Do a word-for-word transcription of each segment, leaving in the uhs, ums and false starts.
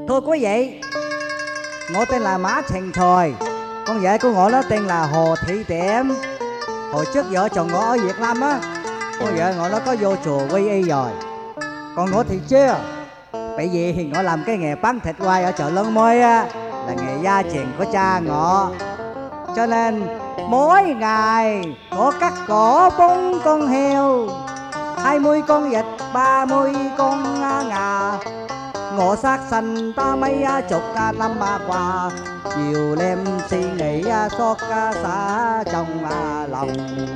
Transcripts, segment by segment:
Thưa quý vị, ngộ tên là Mã Thành Thời, con vợ của ngộ nó tên là Hồ Thị Tiệm. Hồi trước vợ chồng ngộ ở Việt Nam á, con vợ ngộ nó có vô chùa quy y rồi, còn ngộ thì chưa. Bởi vì thì ngộ làm cái nghề bán thịt quay ở chợ Lớn Mới á, là nghề gia truyền của cha ngộ, cho nên mỗi ngày ngộ cắt cổ bốn con heo, hai mươi con vịt, ba mươi con ngà. Ngộ sát sanh ta mấy chục năm qua, nhiều đêm suy nghĩ xót xa trong lòng.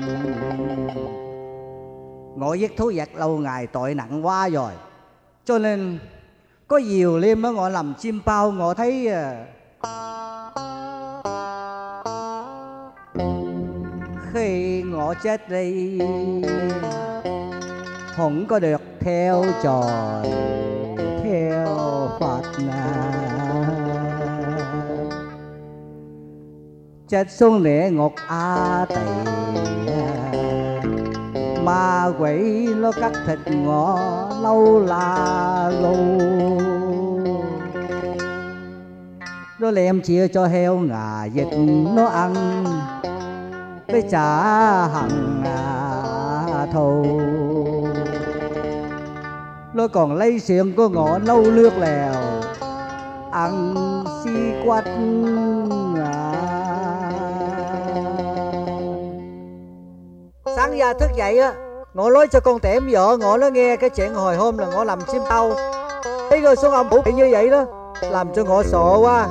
Ngộ giết thú vật lâu ngày tội nặng quá rồi, cho nên có nhiều đêm đó ngộ làm chim bao. Ngộ thấy khi ngộ chết đi không có được theo trời theo Phật nà, chết xuống địa ngục A Tỳ. Ma quỷ nó cắt thịt ngọ lâu là lâu, nó đem chia cho heo ngà vịt nó ăn để trả hằng thù. Nó còn lấy xương của ngọ nấu nước lèo ăn si quách. Sáng ra thức dậy á, ngọ nói cho con Tẻm vợ ngọ nó nghe cái chuyện hồi hôm là ngọ làm chim bao. Thấy rồi xuống ông phủ như vậy đó, làm cho ngọ sợ quá.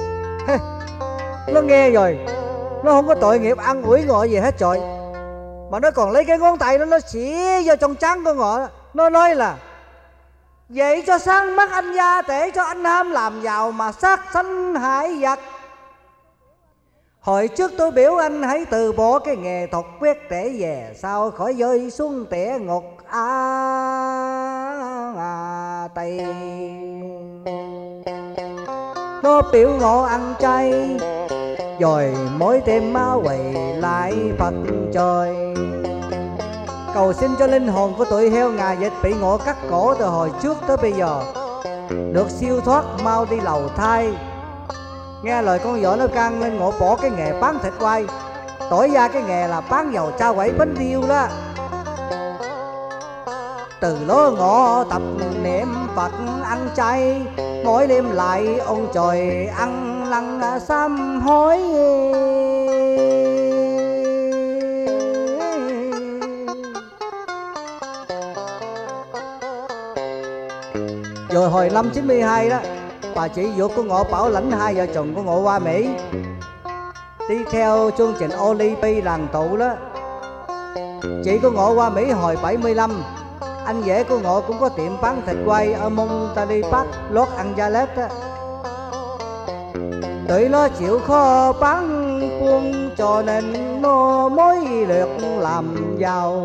Nó nghe rồi, nó không có tội nghiệp ăn ủi ngọ gì hết trời, mà nó còn lấy cái ngón tay nó nó xỉa vô trong trán của ngọ. Nó nói là vậy cho sáng mắt anh gia, để cho anh ham làm giàu mà sát sanh hại vật. Hồi trước tôi biểu anh hãy từ bỏ cái nghề thuật quyết để về sau khỏi rơi xuống địa ngục A Tỳ. Nó biểu ngộ ăn chay rồi mỗi đêm ma quỳ lại Phật trời, cầu xin cho linh hồn của tụi heo ngà vịt bị ngộ cắt cổ từ hồi trước tới bây giờ được siêu thoát, mau đi lầu thai. Nghe lời con vợ nó can nên ngộ bỏ cái nghề bán thịt quay, đổi ra cái nghề là bán dầu cha quẩy bánh riêu đó. Từ đó ngộ tập niệm Phật ăn chay, mỗi đêm lại ông trời ăn lăng sám hối. Rồi hồi năm chín mươi hai đó, bà chị ruột của ngộ bảo lãnh hai vợ chồng của ngộ qua Mỹ đi theo chương trình Olympic làng tụ đó. Chị của ngộ qua Mỹ hồi bảy mươi lăm, anh rể của ngộ cũng có tiệm bán thịt quay ở Monterey Park, Los Angeles đó. Tụi nó chịu khó bán buôn cho nên nó mới được làm giàu.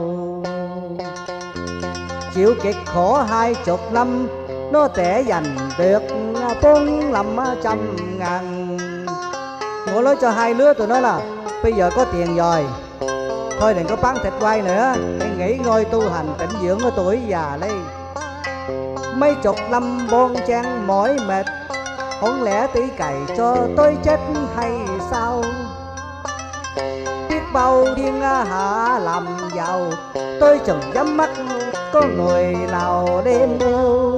Chịu cực khổ hai chục năm, nó tẻ dành được bốn năm trăm ngàn. Ngộ nói cho hai đứa tụi nó là bây giờ có tiền rồi, thôi đừng có bán thịt quay nữa, hãy nghỉ ngơi tu hành tĩnh dưỡng ở tuổi già đây. Mấy chục năm bon chen mỏi mệt, không lẽ tí cày cho tôi chết hay sao? Biết bao thiên hạ làm giàu, tôi chừng nhắm mắt có người nào đêm đâu.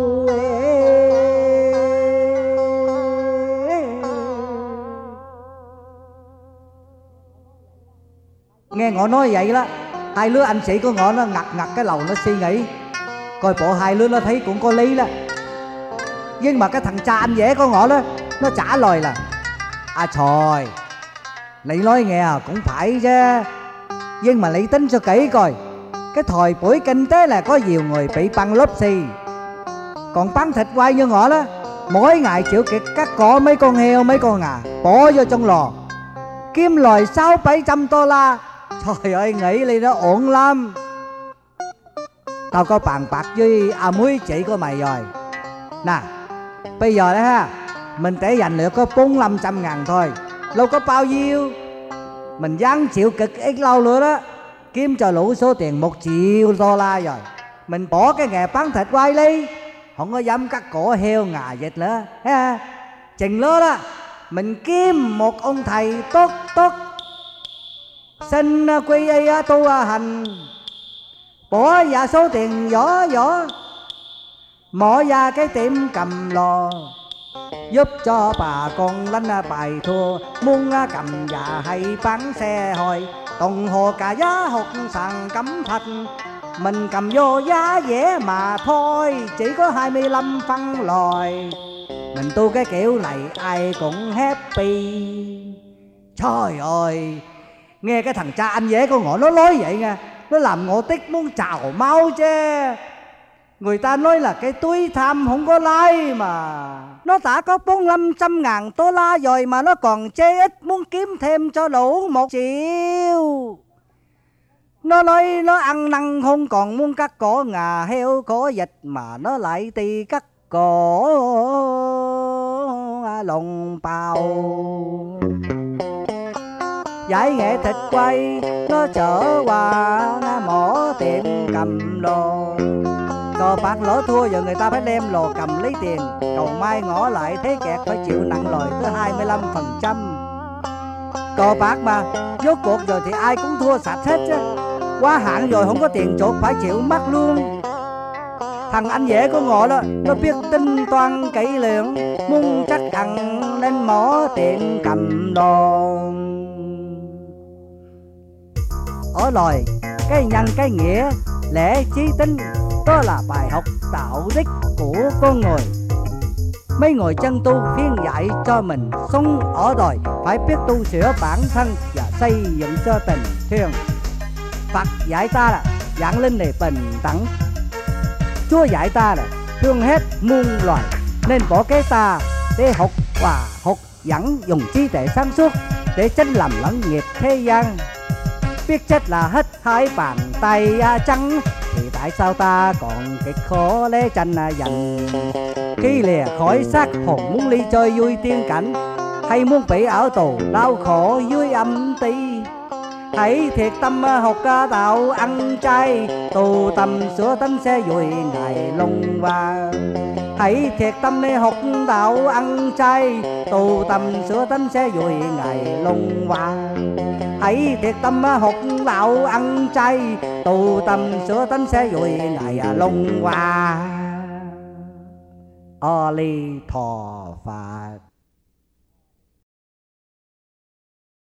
Nghe ngọ nói vậy đó, hai đứa anh chị của ngọ nó ngặt ngặt cái đầu nó suy nghĩ, coi bộ hai đứa nó thấy cũng có lý đó. Nhưng mà cái thằng cha anh rể của ngọ đó, nó trả lời là à trời, Lị nói nghe cũng phải chứ, nhưng mà Lị tính cho kỹ coi, cái thời buổi kinh tế là có nhiều người bị băng lốp xì, còn bán thịt quay như ngọ đó, mỗi ngày chịu kiệt cắt cổ mấy con heo mấy con gà bỏ vô trong lò, kiếm lời sáu bảy trăm đô la. Trời ơi, nghĩ Lị nó ổn lắm. Tao có bàn bạc với à muối chị của mày rồi nè, bây giờ đó ha, mình để dành được có bốn năm trăm ngàn thôi, đâu có bao nhiêu, mình dám chịu cực ít lâu nữa đó, kiếm cho lũ số tiền một triệu đô la rồi, mình bỏ cái nghề bán thịt quay đi, không có dám cắt cổ heo ngà dịch nữa ha. Chừng đó đó mình kiếm một ông thầy tốt tốt, xin quy y tu hành, bỏ ra số tiền nhỏ nhỏ, mở ra cái tiệm cầm lò, giúp cho bà con lánh bài thua, muốn cầm già hay bán xe hồi, đồng hồ cả giá hột sàn cấm thành, mình cầm vô giá rẻ mà thôi, chỉ có hai mươi lăm phân lòi. Mình tu cái kiểu này ai cũng happy. Trời ơi, nghe cái thằng cha anh dễ con ngõ nó nói vậy nha, nó làm ngộ tích muốn trào máu chứ. Người ta nói là cái túi tham không có lái mà. Nó đã có bốn năm trăm ngàn đô la rồi mà nó còn chê ít, muốn kiếm thêm cho đủ một triệu. Nó nói nó ăn năn không còn muốn cắt cổ ngà heo cổ vịt, mà nó lại đi cắt cổ lồng bào. Giải nghệ thịt quay nó chở qua mỏ tiệm cầm đồ. Cờ bạc lỡ thua giờ người ta phải đem lò cầm lấy tiền, cầu mai ngỏ lại thế kẹt phải chịu nặng lời tới hai mươi lăm phần trăm. Cờ bạc mà rốt cuộc rồi thì ai cũng thua sạch hết chứ. Quá hạn rồi không có tiền chuộc phải chịu mất luôn. Thằng anh dễ của ngọ đó, nó biết tính toán kỹ lưỡng, muốn chắc ăn nên mỏ tiệm cầm đồ. Ở lời cái nhân cái nghĩa lẽ chí tính, đó là bài học đạo đức của con người. Mấy người chân tu khuyên dạy cho mình sống ở đời phải biết tu sửa bản thân và xây dựng cho tình thương. Phật dạy ta là dạng linh này bình đẳng, Chúa dạy ta là thương hết muôn loài, nên bỏ cái ta để học và học dẫn, dùng trí tuệ sáng suốt để tránh lầm lẫn nghiệp thế gian. Biết chết là hết hai bàn tay trắng, thì tại sao ta còn cực khổ lê tranh dành. Khi lìa khỏi xác hồn muốn ly chơi vui tiên cảnh, hay muốn bị ở tù đau khổ dưới âm ti. Hãy thiệt tâm học đạo ăn chay, tu tâm sửa tánh sẽ vui ngày long qua. Hãy thiệt tâm học đạo ăn chay, tu tâm sửa tánh sẽ vui ngày long qua. Hãy thiệt tâm học đạo ăn chay, tu tâm sửa tánh sẽ vui ngày long qua. A Di Đà Phật.